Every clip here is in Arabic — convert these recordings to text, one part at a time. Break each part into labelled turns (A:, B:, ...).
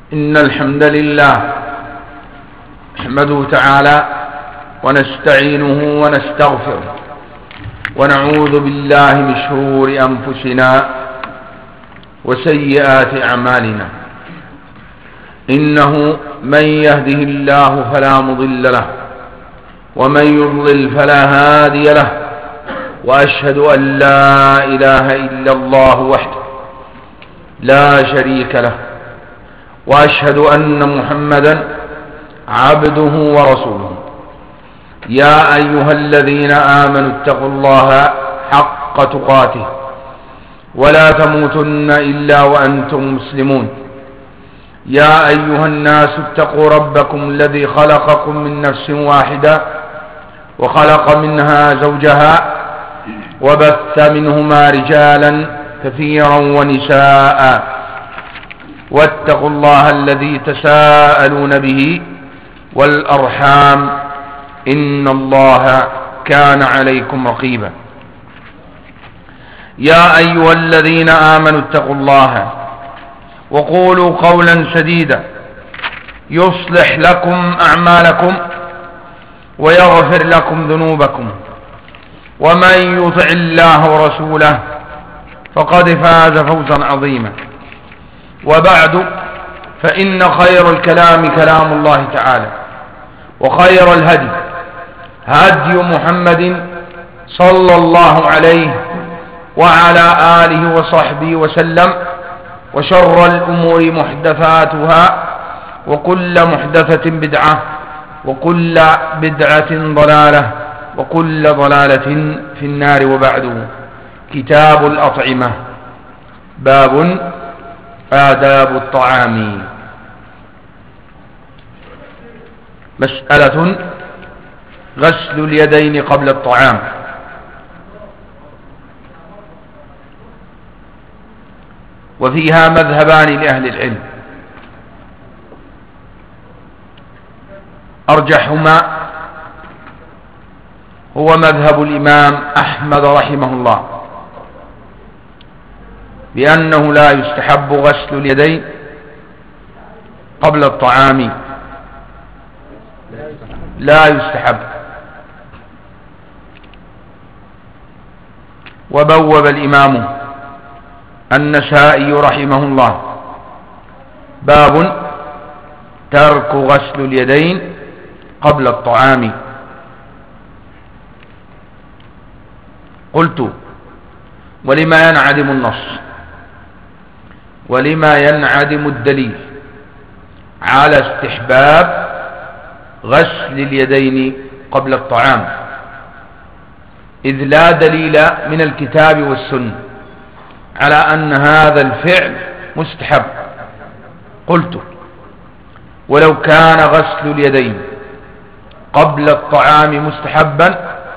A: إن الحمد لله نحمده تعالى ونستعينه ونستغفره ونعوذ بالله من شرور أنفسنا وسيئات أعمالنا. إنه من يهده الله فلا مضل له ومن يضلل فلا هادي له، وأشهد أن لا إله إلا الله وحده لا شريك له، وأشهد أن محمدا عبده ورسوله. يا أيها الذين آمنوا اتقوا الله حق تقاته ولا تموتن إلا وأنتم مسلمون. يا أيها الناس اتقوا ربكم الذي خلقكم من نفس واحدة وخلق منها زوجها وبث منهما رجالا كثيرا ونساء، واتقوا الله الذي تساءلون به والأرحام إن الله كان عليكم رقيبا. يا أيها الذين آمنوا اتقوا الله وقولوا قولا سديدا يصلح لكم أعمالكم ويغفر لكم ذنوبكم، ومن يطع الله ورسوله فقد فاز فوزا عظيما. وبعد، فإن خير الكلام كلام الله تعالى، وخير الهدي هدي محمد صلى الله عليه وعلى آله وصحبه وسلم، وشر الأمور محدثاتها، وكل محدثة بدعة، وكل بدعة ضلالة، وكل ضلالة في النار. وبعد، كتاب الأطعمة، باب آداب الطعام. مسألة: غسل اليدين قبل الطعام. وفيها مذهبان لأهل العلم، أرجحهما هو مذهب الإمام أحمد رحمه الله، بأنه لا يستحب غسل اليدين قبل الطعام، لا يستحب. وبوب الإمام النسائي رحمه الله باب ترك غسل اليدين قبل الطعام. قلت: ولما ينعدم النص؟ ولما ينعدم الدليل على استحباب غسل اليدين قبل الطعام، إذ لا دليل من الكتاب والسنة على أن هذا الفعل مستحب. قلت: ولو كان غسل اليدين قبل الطعام مستحبا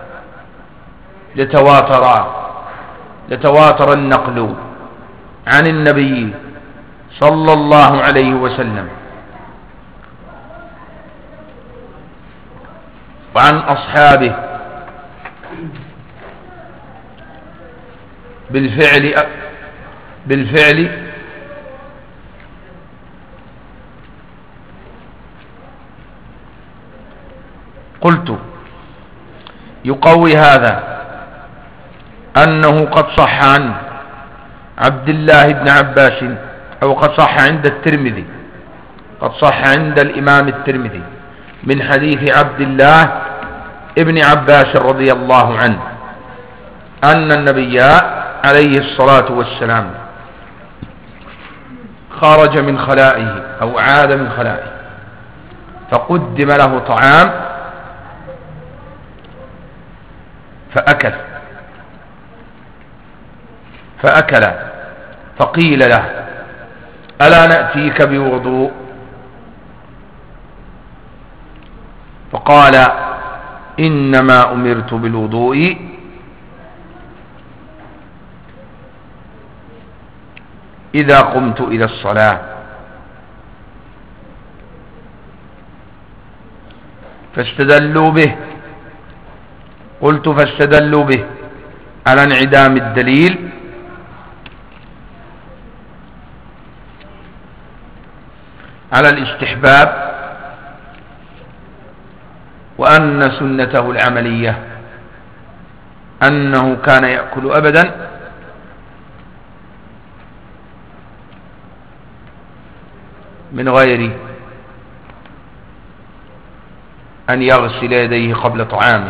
A: لتواتر النقل عن النبي صلى الله عليه وسلم وعن أصحابه بالفعل قلت: يقوي هذا أنه قد صح عن عبد الله بن عباس، أو قد صح عند الترمذي، قد صح عند الإمام الترمذي من حديث عبد الله ابن عباس رضي الله عنه أن النبي عليه الصلاة والسلام خرج من خلائه أو عاد من خلائه، فقدم له طعام فأكل، فقيل له: ألا نأتيك بوضوء؟ فقال: إنما أمرت بالوضوء إذا قمت إلى الصلاة. فاستدلوا به. قلت: فاستدلوا به على انعدام الدليل على الاستحباب، وأن سنته العملية أنه كان يأكل أبدا من غير أن يغسل يديه قبل طعامه.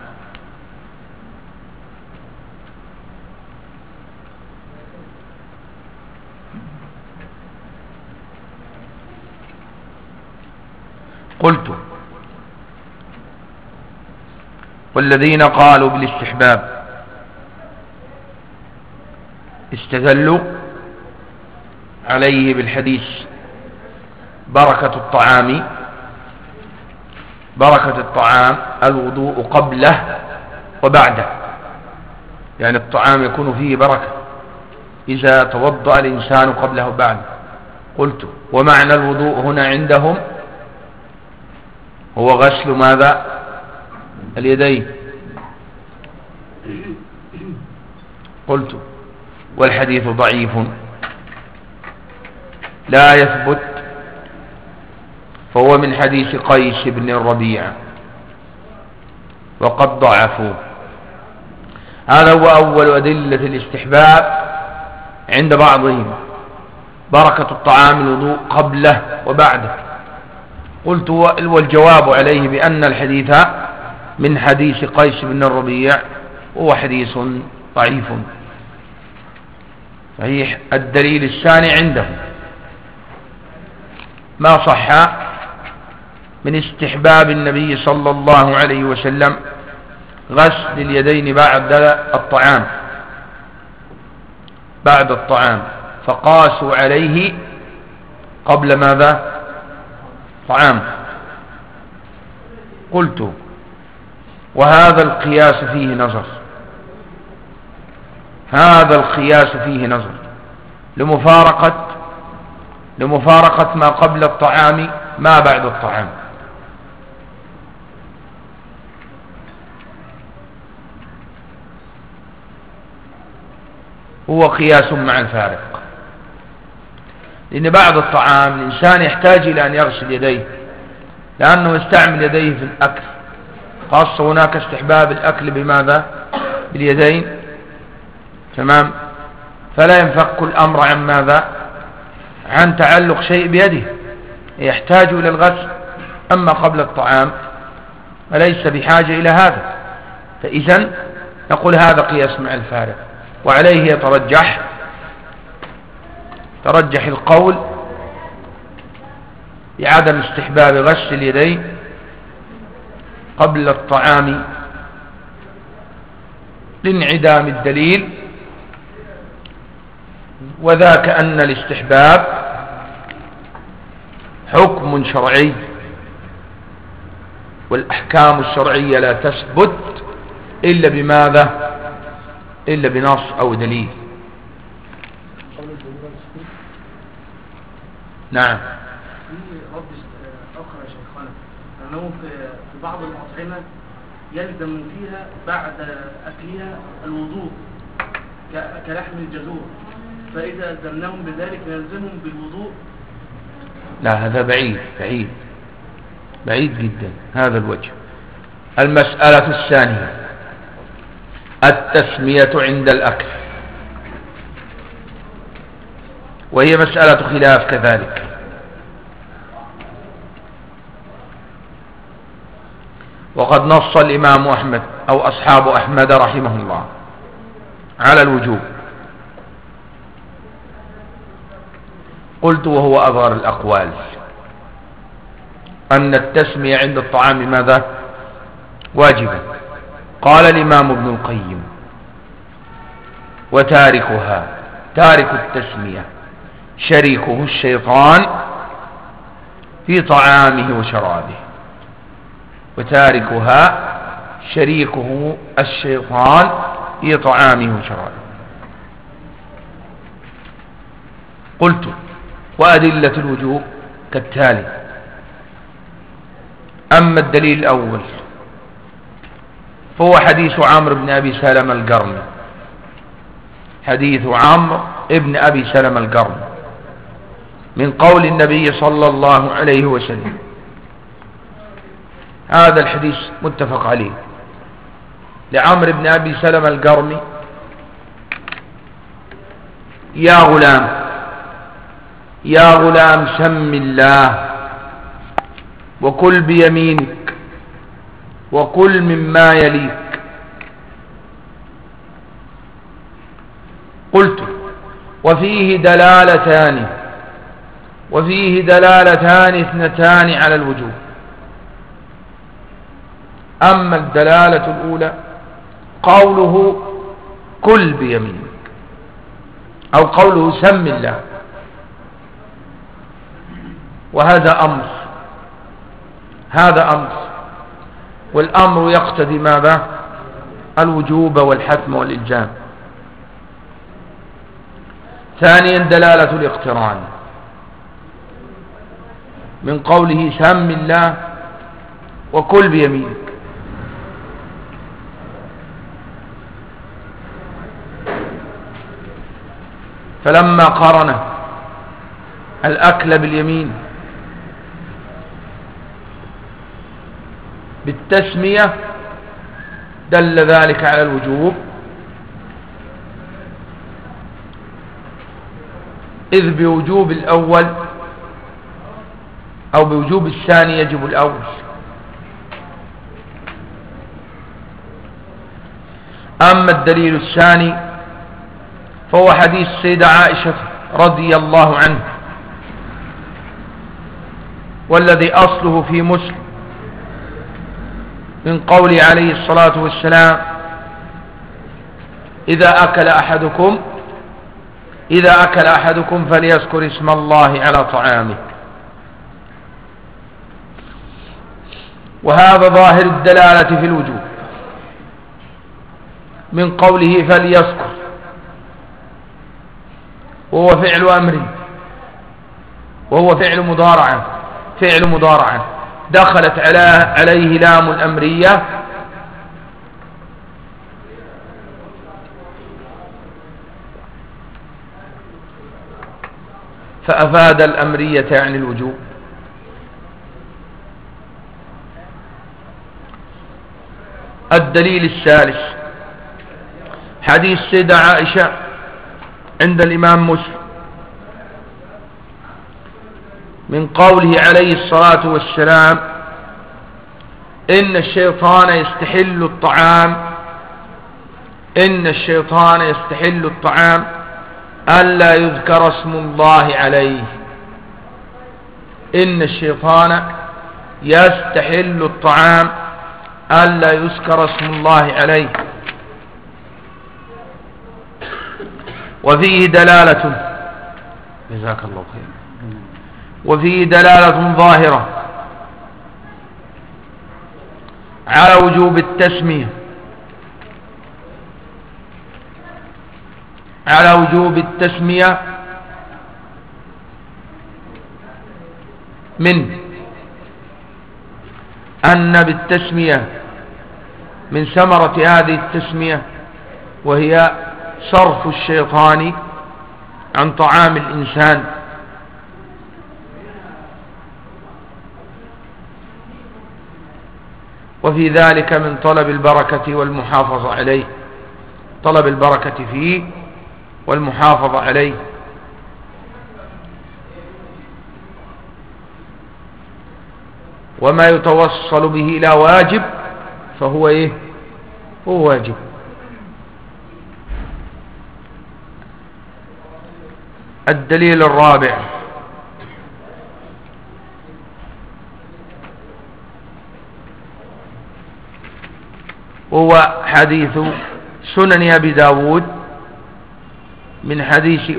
A: قلت: والذين قالوا بالاستحباب استدلوا عليه بالحديث بركة الطعام الوضوء قبله وبعده، يعني الطعام يكون فيه بركة إذا توضأ الإنسان قبله وبعده. قلت: ومعنى الوضوء هنا عندهم هو غسل ماذا؟ اليدين. قلت: والحديث ضعيف لا يثبت، فهو من حديث قيس بن الربيع وقد ضعفوا. هذا هو أول أدلة الاستحباب عند بعضهم، بركة الطعام الوضوء قبله وبعده. قلت: والجواب عليه بأن الحديث من حديث قيس بن الربيع وهو حديث ضعيف. صحيح الدليل الثاني عندهم ما صح من استحباب النبي صلى الله عليه وسلم غسل اليدين بعد الطعام، فقاسوا عليه قبل ماذا؟ طعام. قلت: وهذا القياس فيه نظر، لمفارقة ما قبل الطعام ما بعد الطعام. هو قياس مع الفارق، لأن بعد الطعام الإنسان يحتاج إلى أن يغسل يديه، لأنه يستعمل يديه في الأكل، خاصة هناك استحباب الأكل بماذا؟ باليدين. تمام. فلا ينفك الأمر عن ماذا؟ عن تعلق شيء بيده، يحتاج إلى الغسل. أما قبل الطعام فليس بحاجة إلى هذا، فإذن نقول هذا قياس مع الفارق، وعليه ترجح القول بعدم استحباب غسل اليدين قبل الطعام لانعدام الدليل، وذاك أن الاستحباب حكم شرعي، والأحكام الشرعية لا تثبت إلا بماذا؟ إلا بنص أو دليل. نعم.
B: في رد آخر يا شيخنا، أنه في بعض الأطعمة يلزم فيها بعد أكلها الوضوء كلحم الجزور، فإذا ألزمناهم بذلك يلزمهم بالوضوء.
A: لا، هذا بعيد جدا هذا الوجه. المسألة الثانية التسمية عند الأكل، وهي مسألة خلاف كذلك. وقد نص الإمام أحمد أو أصحاب أحمد رحمه الله على الوجوب. قلت: وهو أظهر الأقوال أن التسمية عند الطعام ماذا؟ واجبة. قال الإمام ابن القيم: وتارك التسمية شريكه الشيطان في طعامه وشرابه. وتاركها شريكه الشيطان في طعامه وشرابه. قلت: وأدلة الوجوب كالتالي: أما الدليل الأول فهو حديث عمرو بن أبي سلمة القرني، من قول النبي صلى الله عليه وسلم. هذا الحديث متفق عليه لعمرو بن أبي سلمة القرمي: يا غلام يا غلام سم الله وكل بيمينك وكل مما يليك. قلت: وفيه دلالتان اثنتان على الوجوب. أما الدلالة الأولى قوله كل بيمينك، أو قوله سم الله، وهذا أمر، والأمر يقتضي ماذا؟ الوجوب والحتم والإلزام. ثانيا دلالة الاقتران من قوله سم الله وكل بيمينك. فلما قارن الأكل باليمين بالتسمية دل ذلك على الوجوب، إذ بوجوب الأول أو بوجوب الثاني يجب الأول. أما الدليل الثاني فهو حديث السيدة عائشة رضي الله عنه، والذي أصله في مسلم، من قوله عليه الصلاة والسلام: إذا أكل أحدكم فليذكر اسم الله على طعامه. وهذا ظاهر الدلالة في الوجوب من قوله فليذكر، وهو فعل أمر، وهو فعل مضارعة دخلت عليه لام الأمرية، فأفاد الأمرية عن الوجوب. الدليل الثالث حديث سيدة عائشة عند الإمام مسلم، من قوله عليه الصلاة والسلام: إن الشيطان يستحل الطعام ألا يذكر اسم الله عليه. إن الشيطان يستحل الطعام ألا يذكر اسم الله عليه. وفيه دلالة، جزاك الله خير، وفيه دلالة ظاهرة على وجوب التسمية من أن بالتسمية من ثمرة هذه التسمية، وهي صرف الشيطان عن طعام الإنسان، وفي ذلك من طلب البركة والمحافظة عليه، طلب البركة فيه والمحافظة عليه. وما يتوصل به إلى واجب فهو هو واجب. الدليل الرابع هو حديث سنن أبي داود من حديث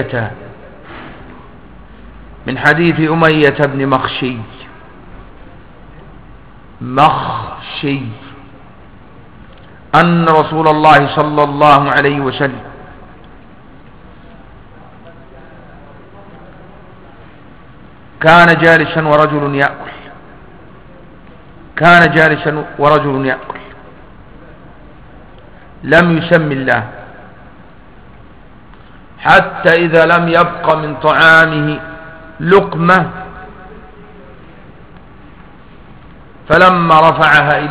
A: أمية بن مخشي أن رسول الله صلى الله عليه وسلم كان جالسا ورجل يأكل لم يسم الله، حتى إذا لم يبق من طعامه لقمة فلما رفعها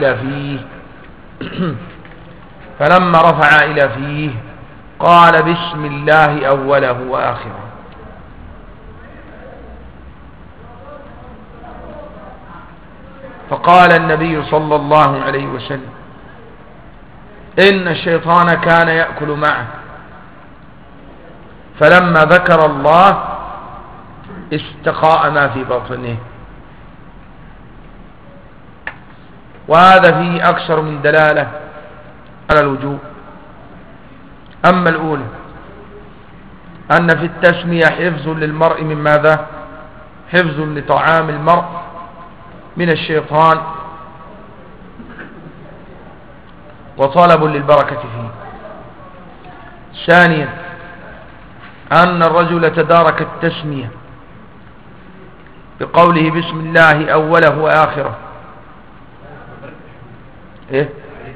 A: إلى فيه قال بسم الله أوله وآخره. فقال النبي صلى الله عليه وسلم إن الشيطان كان يأكل معه، فلما ذكر الله استقاء ما في بطنه. وهذا فيه أكثر من دلالة على الوجوب. أما الأولى أن في التسمية حفظ للمرء من ماذا؟ حفظ لطعام المرء من الشيطان وطلب للبركة فيه. ثانيا أن الرجل تدارك التسمية بقوله بسم الله أوله وآخره. إيه؟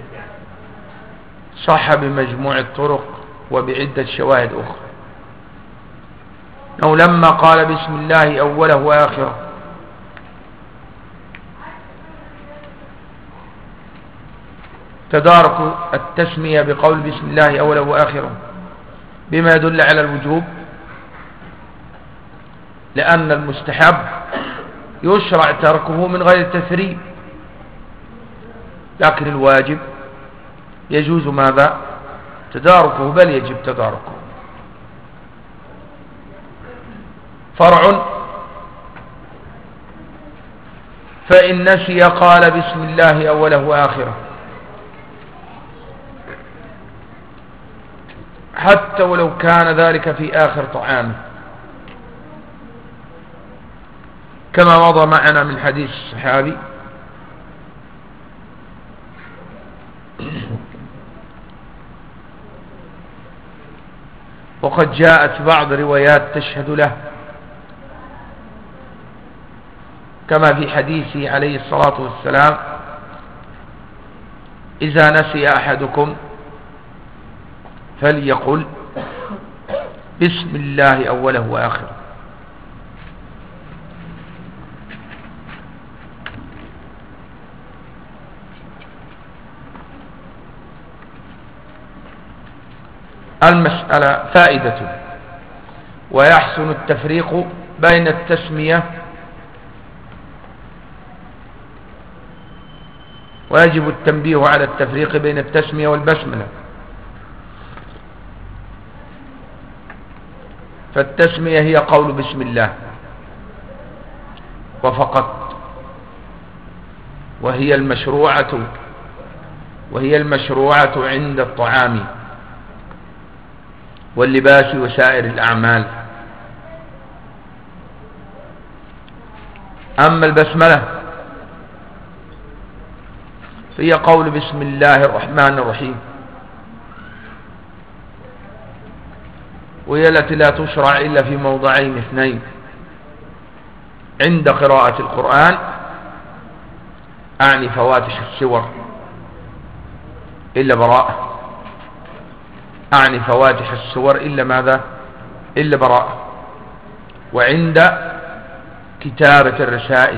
A: صح بمجموع الطرق وبعدة شواهد أخرى. أو لما قال بسم الله أوله وآخره تدارك التسمية بقول بسم الله أوله وآخره بما يدل على الوجوب، لأن المستحب يشرع تركه من غير تثريب، لكن الواجب يجوز ماذا؟ تداركه، بل يجب تداركه. فرع فإن نسي قال بسم الله أوله وآخره حتى ولو كان ذلك في آخر طعامه، كما مضى معنا من حديث الصحابي وقد جاءت بعض روايات تشهد له، كما في حديثه عليه الصلاة والسلام إذا نسي أحدكم فليقل بسم الله أوله وآخره. المسألة فائدة، ويحسن التفريق بين التسمية ويجب التنبيه على التفريق بين التسمية والبسملة. فالتسمية هي قول بسم الله وفقط، وهي المشروعة عند الطعام واللباس وسائر الأعمال. أما البسملة فهي قول بسم الله الرحمن الرحيم، وهي التي لا تشرع إلا في موضعين اثنين: عند قراءة القرآن، أعني فواتح السور إلا براءة، أعني فواتح السور إلا ماذا؟ إلا براءة. وعند كتابة الرسائل،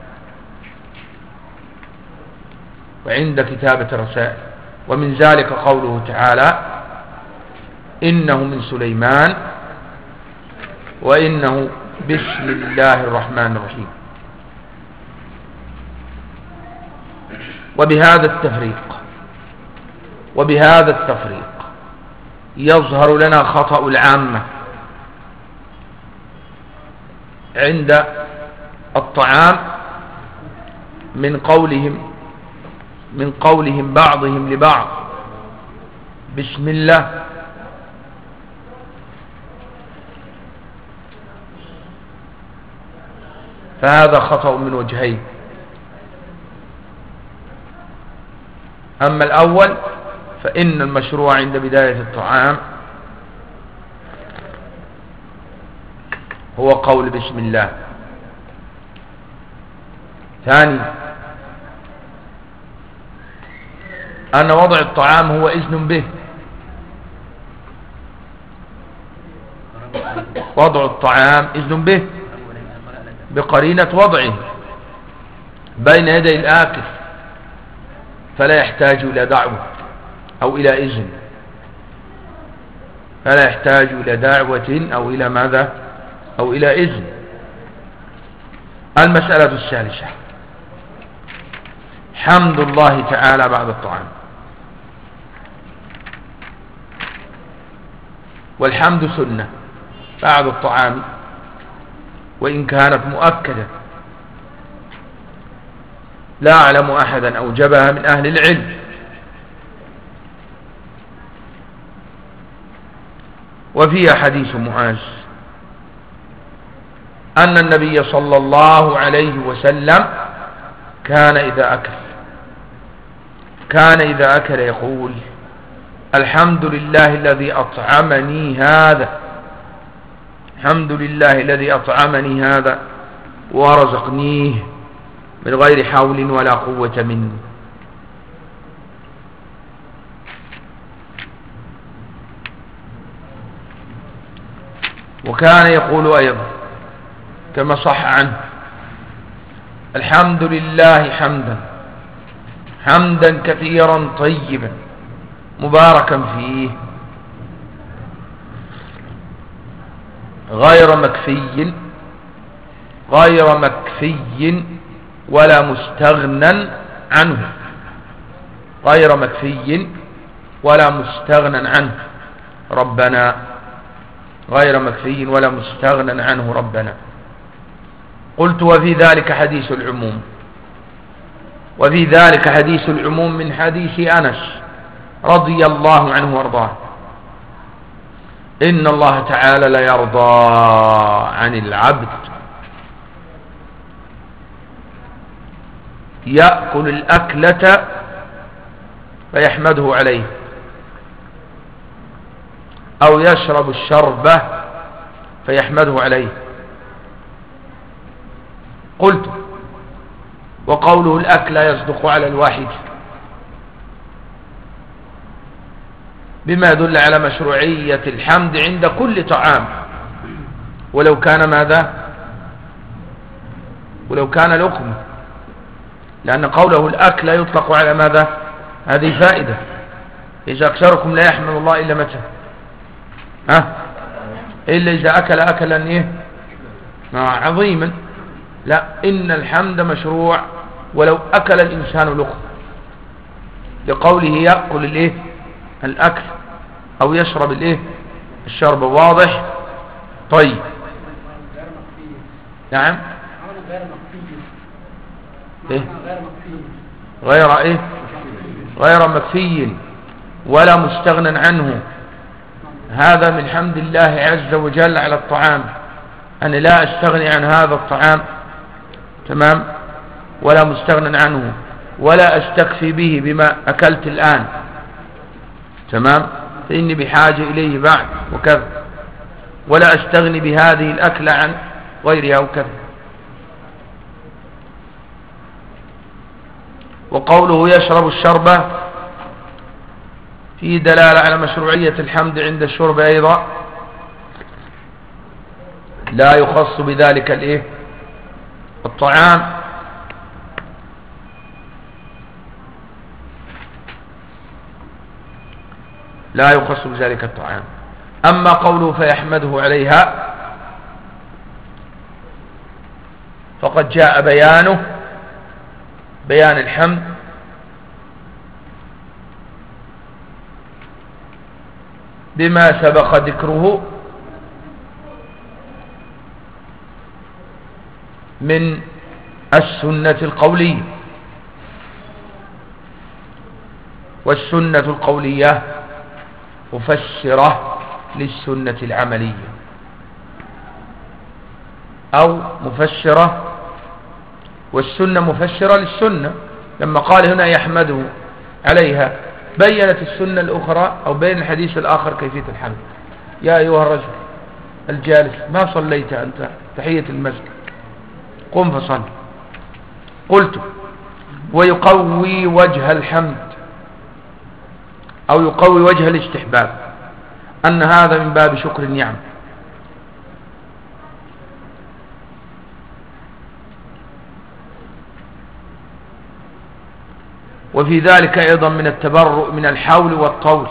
A: ومن ذلك قوله تعالى إنه من سليمان وإنه بسم الله الرحمن الرحيم. وبهذا التفريق يظهر لنا خطأ العامة عند الطعام من قولهم بعضهم لبعض بسم الله، فهذا خطأ من وجهين. أما الأول فإن المشروع عند بداية الطعام هو قول بسم الله. ثاني أن وضع الطعام هو إذن به، وضع الطعام إذن به، بقرينة وضعه بين يدي الآكل، فلا يحتاج إلى دعوة أو إلى إذن، فلا يحتاج إلى دعوة أو إلى ماذا أو إلى إذن. المسألة الثالثة حمد الله تعالى بعد الطعام. والحمد سنة بعد الطعام وإن كانت مؤكدة، لا أعلم أحدا أوجبها من أهل العلم. وفيها حديث معاذ أن النبي صلى الله عليه وسلم كان إذا أكل يقول الحمد لله الذي أطعمني هذا، الحمد لله الذي أطعمني هذا ورزقنيه من غير حول ولا قوة مني. وكان يقول أيضا كما صح عنه الحمد لله حمدا كثيرا طيبا مباركا فيه غير مكفي ولا مستغنى عنه، غير مكفي ولا مستغنى عنه ربنا، غير مكفي ولا مستغنى عنه ربنا. قلت وفي ذلك حديث العموم من حديث أنس رضي الله عنه وارضاه إن الله تعالى لا يرضى عن العبد يأكل الأكلة فيحمده عليه أو يشرب الشربة فيحمده عليه. قلت وقوله الأكل يصدق على الواحد بما يدل على مشروعية الحمد عند كل طعام ولو كان ماذا ولو كان لقمة، لأن قوله الأكل يطلق على ماذا؟ هذه فائدة. إذا أكثركم لا يحمد الله إلا متى؟ إلا إذا أكل أكلا إيه؟ عظيما. لا، إن الحمد مشروع ولو أكل الإنسان لقمة، لقوله يأكل الإيه؟ الأكل أو يشرب الإيه؟ الشرب. واضح؟ طيب. نعم. إيه؟ غير إيه؟ غير مكفي ولا مستغنى عنه. هذا من حمد الله عز وجل على الطعام، أنا لا أستغني عن هذا الطعام، تمام، ولا مستغنى عنه، ولا أستكفي به بما أكلت الآن، تمام، فإني بحاجة إليه بعد وكذا، ولا أستغني بهذه الأكلة عن غيرها وكذا. وقوله يشرب الشربة فيه دلالة على مشروعية الحمد عند الشرب أيضا، لا يخص بذلك الإيه؟ الطعام. لا يخص بذلك الطعام. أما قوله فيحمده عليها فقد جاء بيان الحمد بما سبق ذكره من السنة القولية، والسنة القولية مفسرة للسنة العملية أو مفسرة، والسنة مفسرة للسنة. لما قال هنا يحمده عليها بيّنت السنة الأخرى أو بين الحديث الآخر كيفية الحمد. يا أيها الرجل الجالس ما صليت أنت تحية المسجد، قم فصل. قلت ويقوي وجه الحمد أو يقوي وجه الاستحباب أن هذا من باب شكر النعم، وفي ذلك أيضا من التبرؤ من الحول والطول،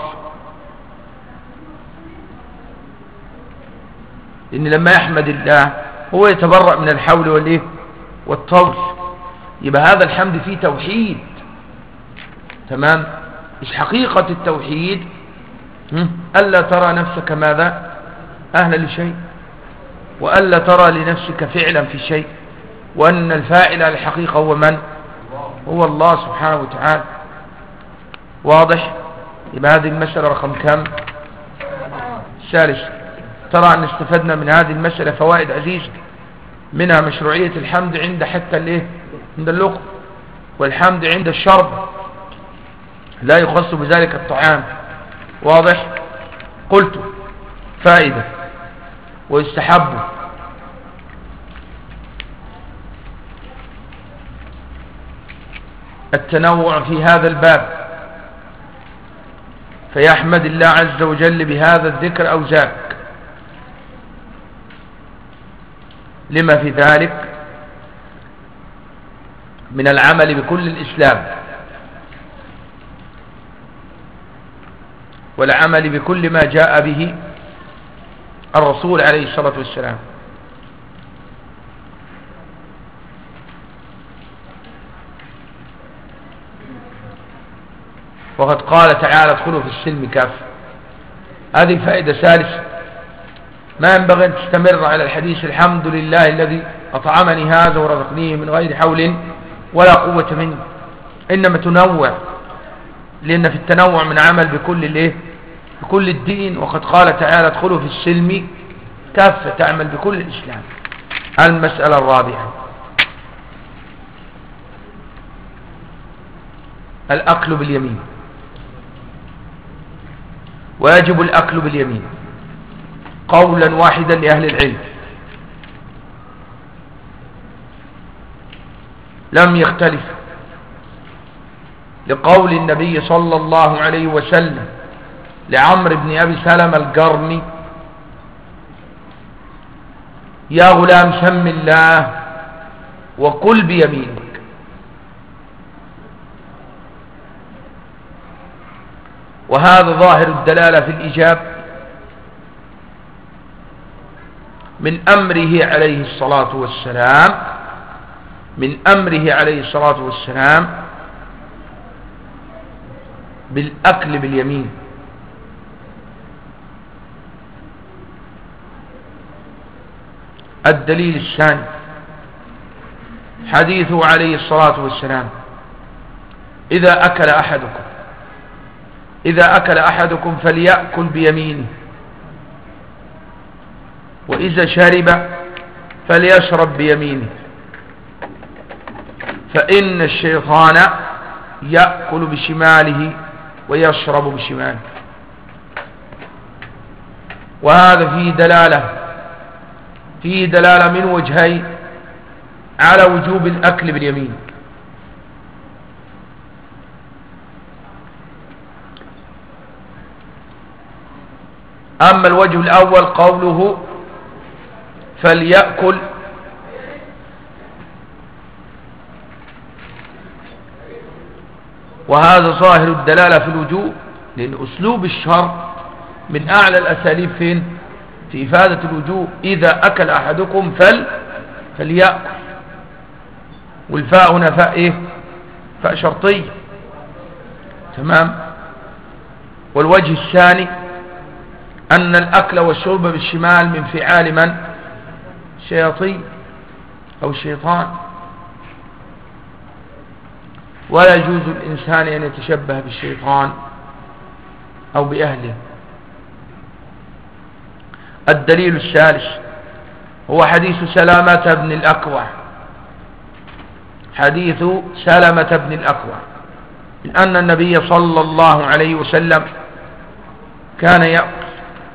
A: إن لما يحمد الله هو يتبرأ من الحول والإيه والطول، يبقى هذا الحمد فيه توحيد. تمام. إيش حقيقة التوحيد؟ ألا ترى نفسك ماذا أهل لشيء، وألا ترى لنفسك فعلا في شيء، وأن الفاعل الحقيقة هو من؟ هو الله سبحانه وتعالى. واضح؟ يبقى هذه المسألة رقم كم؟ الثالث. ترى أن استفدنا من هذه المسألة فوائد عزيزة، منها مشروعية الحمد عند حتى الايه عند اللقم، والحمد عند الشرب، لا يخص بذلك الطعام. واضح؟ قلت فائدة. ويستحب التنوع في هذا الباب، فيحمد الله عز وجل بهذا الذكر أو ذاك، لما في ذلك من العمل بكل الإسلام، والعمل بكل ما جاء به الرسول عليه الصلاة والسلام. وقد قال تعالى ادخلوا في السلم كافة. هذه فائدة ثالثة، ما ينبغي أن تستمر على الحديث الحمد لله الذي أطعمني هذا ورزقنيه من غير حول ولا قوة منه، إنما تنوع، لأن في التنوع من عمل بكل الدين. وقد قال تعالى ادخلوا في السلم كافة، تعمل بكل الإسلام. المسألة الرابعة الأكل باليمين. ويجب الأكل باليمين قولا واحدا لأهل العلم، لم يختلف، لقول النبي صلى الله عليه وسلم لعمرو بن أبي سلمة القرني يا غلام سم الله وكل بيمينك. وهذا ظاهر الدلالة في الإجابة من أمره عليه الصلاة والسلام، من أمره عليه الصلاة والسلام بالأكل باليمين. الدليل الثاني حديثه عليه الصلاة والسلام إذا أكل أحدكم فليأكل بيمينه، وإذا شرب فليشرب بيمينه، فإن الشيطان يأكل بشماله ويشرب بشماله. وهذا فيه دلالة من وجهين على وجوب الأكل باليمين. أما الوجه الأول قوله فليأكل، وهذا ظاهر الدلالة في الوجوب، لأن أسلوب الشرع من أعلى الأساليب في إفادة الوجوب. إذا أكل أحدكم فليأكل، والفاء هنا فاء شرطية. تمام. والوجه الثاني أن الأكل والشرب بالشمال من فعال من؟ شياطين أو الشيطان، ولا يجوز الإنسان أن يتشبه بالشيطان أو بأهله. الدليل الثالث هو حديث سلامة بن الأكوع، حديث سلامة بن الأكوع، من أن النبي صلى الله عليه وسلم كان يأكل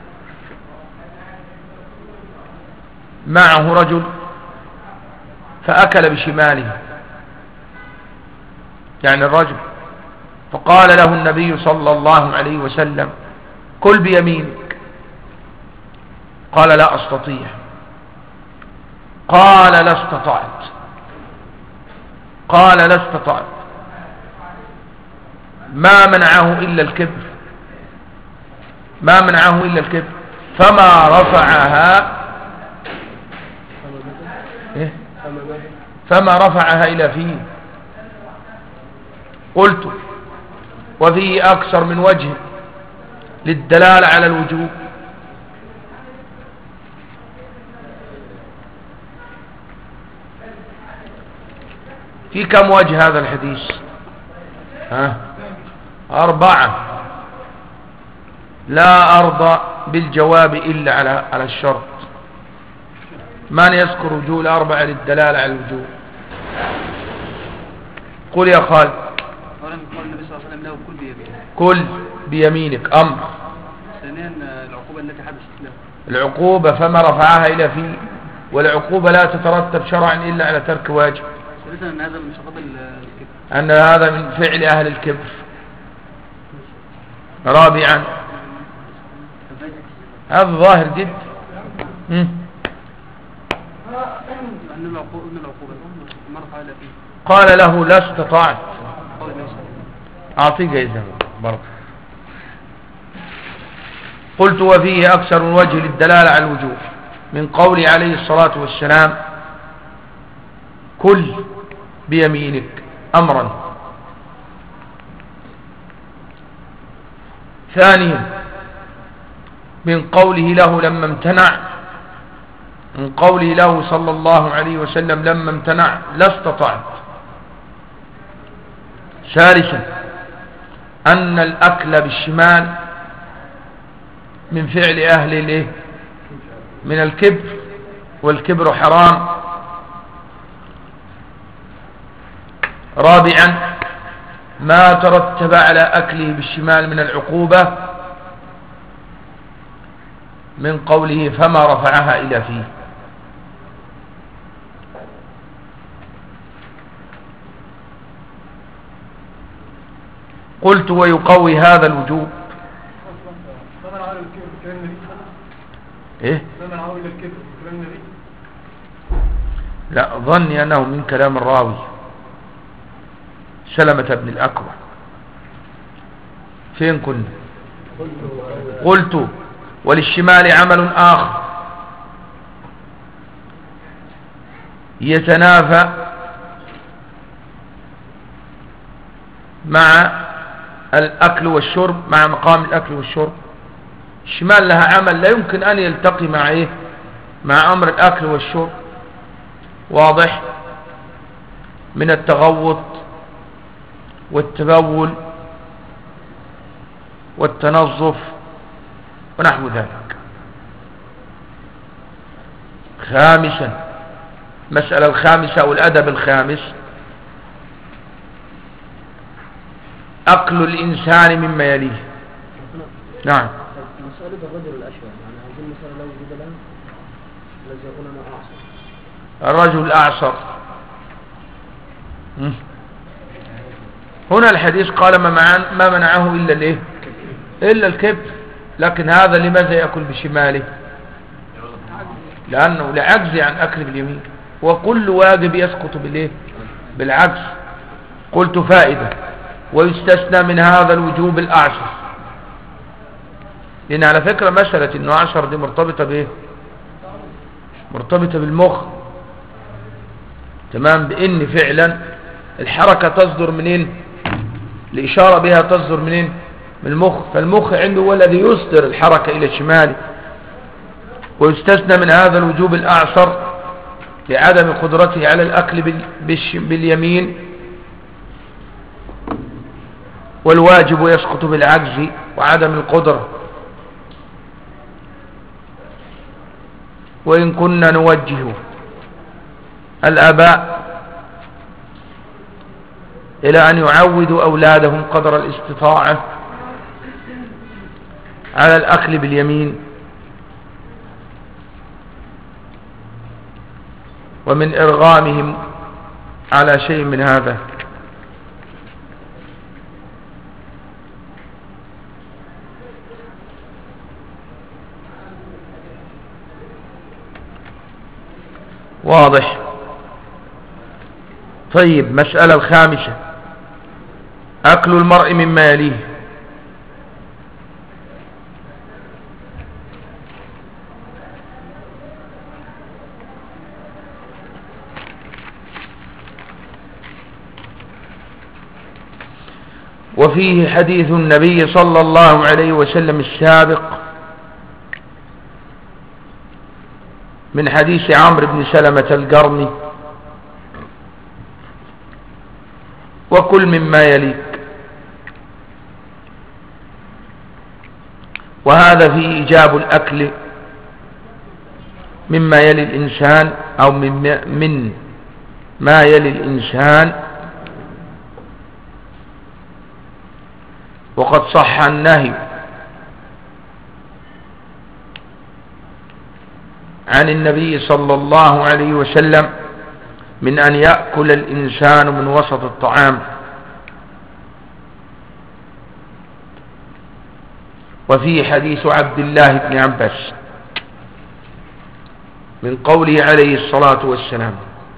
A: معه رجل فأكل بشماله، يعني الرجل، فقال له النبي صلى الله عليه وسلم كل بيمينك، قال لا أستطيع، قال لا استطعت، ما منعه إلا الكبر، ما منعه إلا الكبر، فما رفعها إيه؟ فما رفعها إلى فيه. قلت وفيه أكثر من وجه للدلالة على الوجوب. في كم وجه هذا الحديث؟ 4. لا أرضى بالجواب إلا على الشرط. من يذكر وجوه الأربعة للدلالة على الوجوب؟ قل يا خالد.
B: أولا قال النبي صلى الله عليه وسلم له كل بيمينك.
A: كل بيمينك أمر.
B: ثانيا العقوبة التي حدثت له.
A: العقوبة فما رفعها إلى فيه، والعقوبة لا تترتب شرعا إلا على ترك واجب.
B: ثالثا أن هذا من شطط الكبر،
A: أن هذا من فعل أهل الكبر. رابعا هذا ظاهر جدا.
B: أن العقوبة ما رفعها إلى فيه.
A: قال له لا استطعت. أعطيك إذن برضه. قلت وفيه أكثر من وجه للدلالة على الوجوب من قول عليه الصلاة والسلام كل بيمينك أمرا. ثانيا من قوله له لما امتنع، من قوله له صلى الله عليه وسلم لما امتنع لا استطعت. ثالثا أن الأكل بالشمال من فعل أهل الايه؟ من الكبر، والكبر حرام. رابعا ما ترتب على أكله بالشمال من العقوبة من قوله فما رفعها إلى فيه. قلت ويقوي هذا الوجوب ايه؟ لا ظني أنه من كلام الراوي سلمة بن الأكوع. فين كنا؟ قلت وللشمال عمل آخر يتنافى مع الأكل والشرب، مع مقام الأكل والشرب. الشمال لها عمل لا يمكن أن يلتقي مع إيه؟ مع أمر الأكل والشرب. واضح؟ من التغوط والتبول والتنظف ونحو ذلك. خامسا مسألة الخامسة أو الأدب الخامس أكل الإنسان مما يليه. نعم.
B: مسألة الرجل الأشهر، يعني هذه المسألة لا وجود لها الذي يقول أنا أعصر.
A: الرجل الأعصر هنا الحديث قال ما منعه إلا الإيه؟ إلا الكبر. لكن هذا لماذا يأكل بشماله؟ لأنه لعجز عن أكل باليمين، وكل واجب يسقط بالإيه؟ بالعجز. قلت فائدة ويستثنى من هذا الوجوب الأعصر، لأن على فكرة مسألة إنه أعصر دي مرتبطة بإيه؟ مرتبطة بالمخ. تمام؟ بإن فعلا الحركة تصدر منين؟ الإشارة بها تصدر منين؟ من المخ. فالمخ عنده هو الذي يصدر الحركة إلى الشمال. ويستثنى من هذا الوجوب الأعصر لعدم قدرته على الأكل باليمين، والواجب يسقط بالعجز وعدم القدرة. وإن كنا نوجه الآباء إلى أن يعودوا أولادهم قدر الاستطاعة على الأكل باليمين، ومن إرغامهم على شيء من هذا واضح. طيب مسألة الخامسة أكل المرء مما يليه. وفيه حديث النبي صلى الله عليه وسلم السابق من حديث عمرو بن سلمة القرني: وكل مما يليك. وهذا فيه إيجاب الأكل مما يلي الإنسان أو من ما يلي الإنسان. وقد صح النهي عن النبي صلى الله عليه وسلم من أن يأكل الإنسان من وسط الطعام. وفيه حديث عبد الله بن عباس من قوله عليه الصلاة والسلام: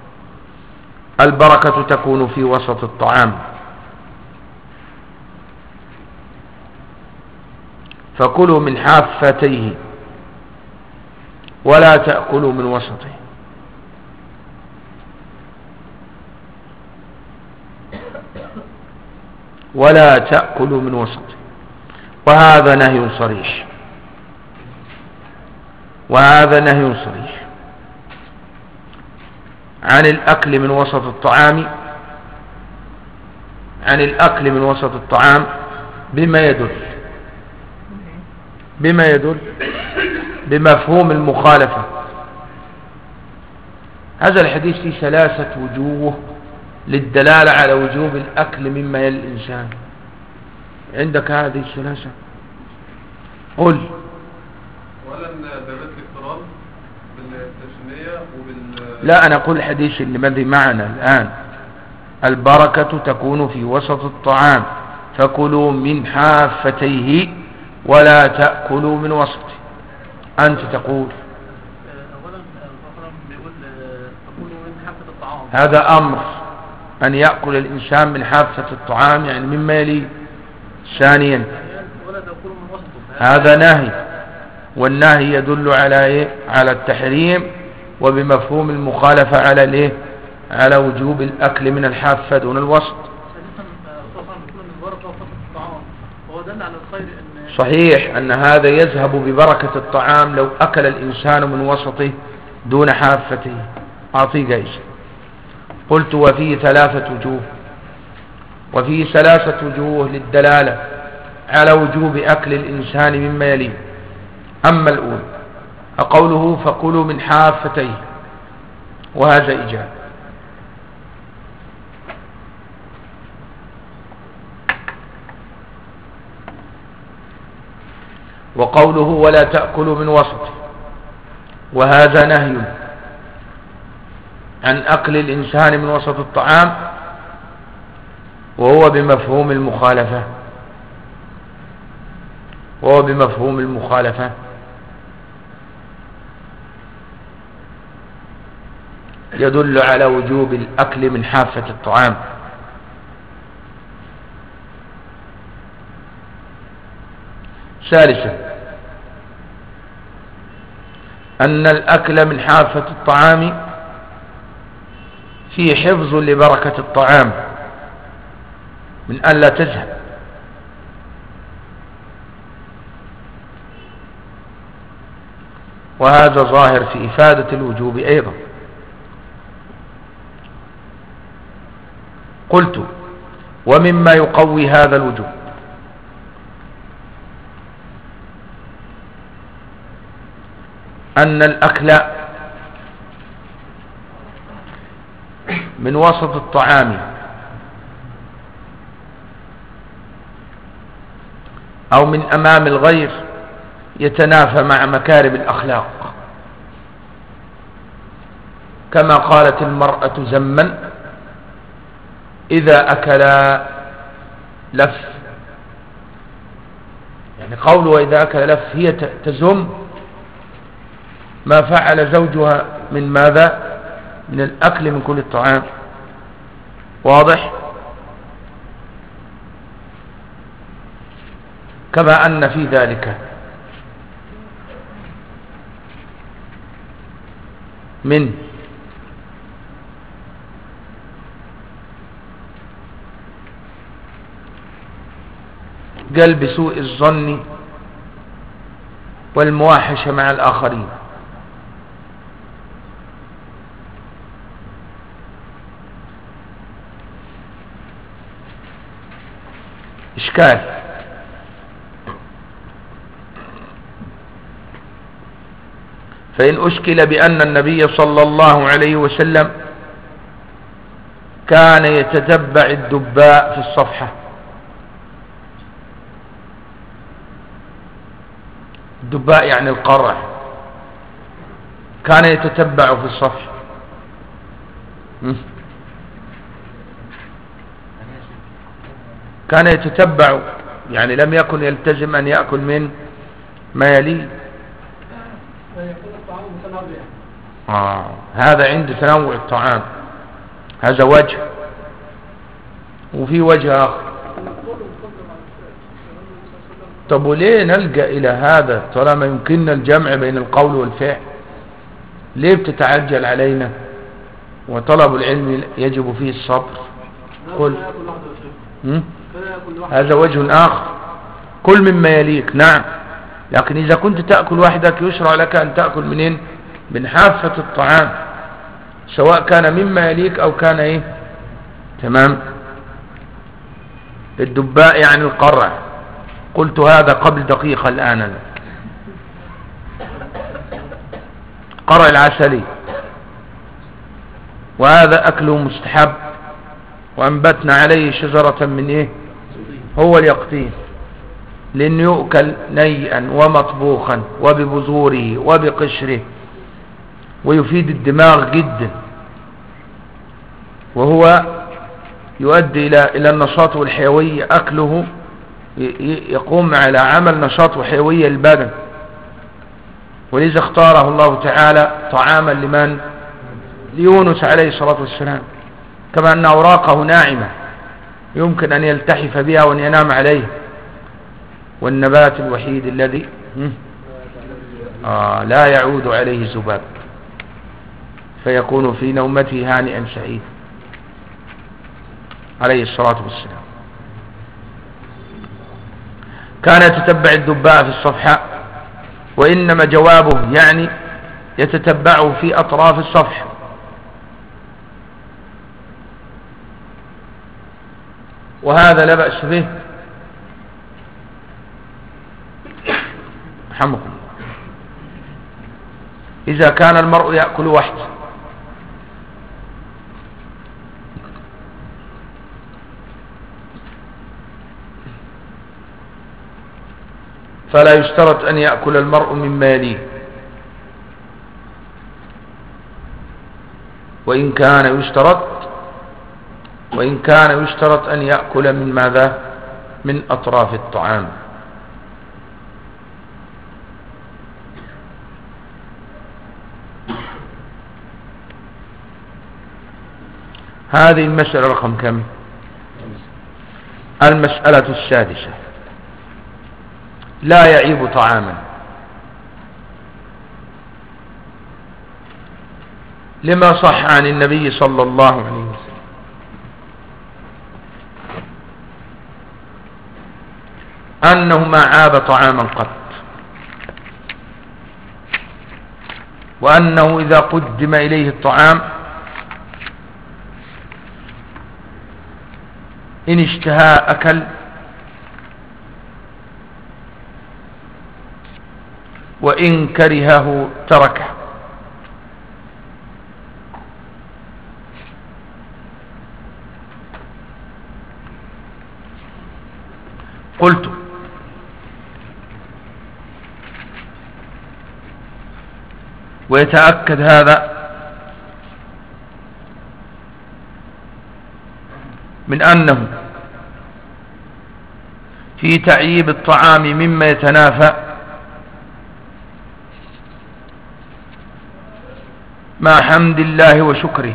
A: البركة تكون في وسط الطعام، فكلوا من حافتيه ولا تأكلوا من وسطه. ولا تأكلوا من وسطه. وهذا نهي صريح، وهذا نهي صريح عن الأكل من وسط الطعام، عن الأكل من وسط الطعام بما يدل بمفهوم المخالفة. هذا الحديث فيه 3 وجوه للدلالة على وجوب الأكل مما يلي الإنسان. عندك هذه 3؟ قل.
C: ولا دلالة الاقتران بالتشنية
A: لا، أنا أقول الحديث اللي ماذي معنا الآن: البركة تكون في وسط الطعام، فكلوا من حافتيه ولا تأكلوا من وسطه. أنت تقول هذا أمر أن يأكل الإنسان من حافة الطعام، يعني مما يلي. ثانيا هذا نهي، والنهي يدل على إيه؟ على التحريم، وبمفهوم المخالفة على الإيه؟ على وجوب الأكل من الحافة دون الوسط. صحيح أن هذا يذهب ببركة الطعام لو أكل الإنسان من وسطه دون حافته. أعطي قيس. قلت: وفيه 3 وجوه، وفيه 3 وجوه للدلالة على وجوب أكل الإنسان مما يليه. أما الأول قوله: فكلوا من حافتيه، وهذا إيجاب. وقوله: ولا تأكلوا من وسطه، وهذا نهي عن أكل الإنسان من وسط الطعام، وهو بمفهوم المخالفة، وهو بمفهوم المخالفة. يدل على وجوب الأكل من حافة الطعام. ثالثا أن الأكل من حافة الطعام فيه حفظ لبركة الطعام من أن لا تذهب، وهذا ظاهر في إفادة الوجوب أيضا. قلت: ومما يقوي هذا الوجوب أن الأكل من وسط الطعام أو من أمام الغير يتنافى مع مكارم الأخلاق، كما قالت المرأة زمن: إذا أكل لف. يعني قوله إذا أكل لف هي تزم ما فعل زوجها من ماذا؟ من الأكل من كل الطعام. واضح؟ كما أن في ذلك من قلب سوء الظن والمواحشة مع الآخرين. إشكال: فإن أشكل بأن النبي صلى الله عليه وسلم كان يتتبع الدباء في الصفحة، الدباء يعني القرع، كان يتتبع في الصفحة، كان يتتبع يعني لم يكن يلتزم أن يأكل من ما يليه. هذا عند تنوع الطعام، هذا وجه، وفي وجه آخر. طب وليه نلجأ إلى هذا طالما يمكننا الجمع بين القول والفعل؟ ليه بتتعجل علينا؟ وطلب العلم يجب فيه الصبر. قل هذا وجه آخر، كل مما يليك. نعم، لكن إذا كنت تأكل وحدك يشرع لك أن تأكل منين؟ من حافة الطعام، سواء كان مما يليك أو كان إيه. تمام. الدباء يعني القرع. قلت هذا قبل دقيقة الآن. قرع العسلي، وهذا أكله مستحب، وأنبتنا عليه شجرة من إيه؟ هو اليقطين، لأنه يؤكل نيئا ومطبوخا وببذوره وبقشره، ويفيد الدماغ جدا، وهو يؤدي إلى النشاط والحيوية. أكله يقوم على عمل نشاط وحيوية للبدن، ولذا اختاره الله تعالى طعاما لمن؟ ليونس عليه الصلاة والسلام، كما أن أوراقه ناعمة يمكن أن يلتحف بها وأن ينام عليه، والنبات الوحيد الذي لا يعود عليه ذباب، فيكون في نومته هانئا سعيد عليه الصلاة والسلام. كان يتتبع الدباء في الصفحة، وإنما جوابه يعني يتتبعه في أطراف الصفحة. وهذا لا بأس به، رحمكم الله، إذا كان المرء يأكل وحده. فلا يشترط أن يأكل المرء مما يليه، وإن كان يشترط أن يأكل من ماذا؟ من أطراف الطعام. هذه المسألة رقم كم؟ المسألة السادسة. لا يعيب طعاما. لما صح عن النبي صلى الله عليه وسلم أنه ما عاب طعاما قط، وأنه إذا قدم إليه الطعام إن اشتهى أكل، وإن كرهه تركه. قلت ويتأكد هذا من أنه في تعييب الطعام مما يتنافى مع حمد الله وشكره،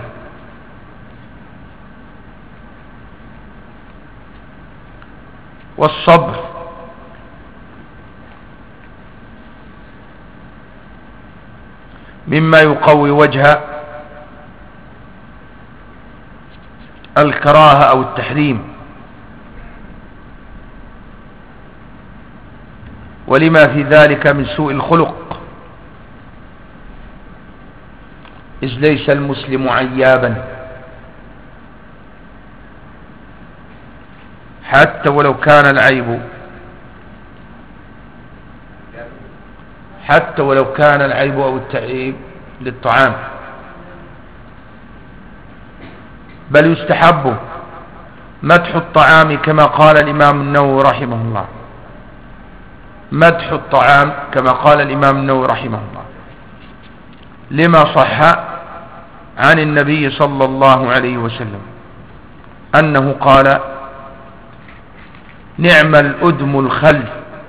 A: والصبر مما يقوي وجه الكراهة أو التحريم، ولما في ذلك من سوء الخلق، إذ ليس المسلم عيابا حتى ولو كان العيب أو التعيب للطعام، بل يستحب مدح الطعام كما قال الإمام النووي رحمه الله، مدح الطعام كما قال الإمام النووي رحمه الله، لما صح عن النبي صلى الله عليه وسلم أنه قال: نعم الأدم الخل،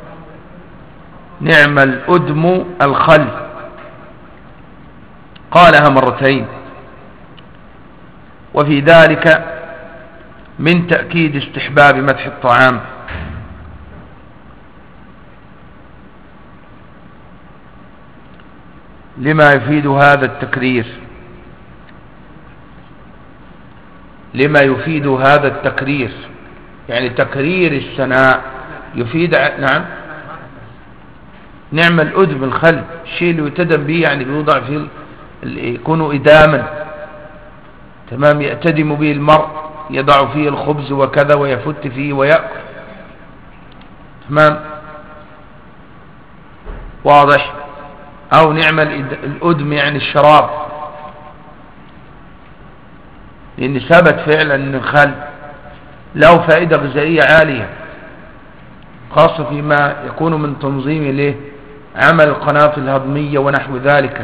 A: نعم الأدم الخل، قالها مرتين. وفي ذلك من تأكيد استحباب مدح الطعام، لما يفيد هذا التكرير، لما يفيد هذا التكرير، يعني تكرير الثناء يفيد نعم. نعم الأدم الخل، الشيء اللي يتدم به يعني بيوضع فيه يكون إداما، تمام، يأتدم به المرء، يضع فيه الخبز وكذا ويفت فيه ويأكل، تمام، واضح. أو نعم الأدم يعني الشراب، لأن ثبت فعلا أن الخل له فائدة غذائية عالية، خاصة فيما يكون من تنظيم له عمل القناة الهضمية ونحو ذلك.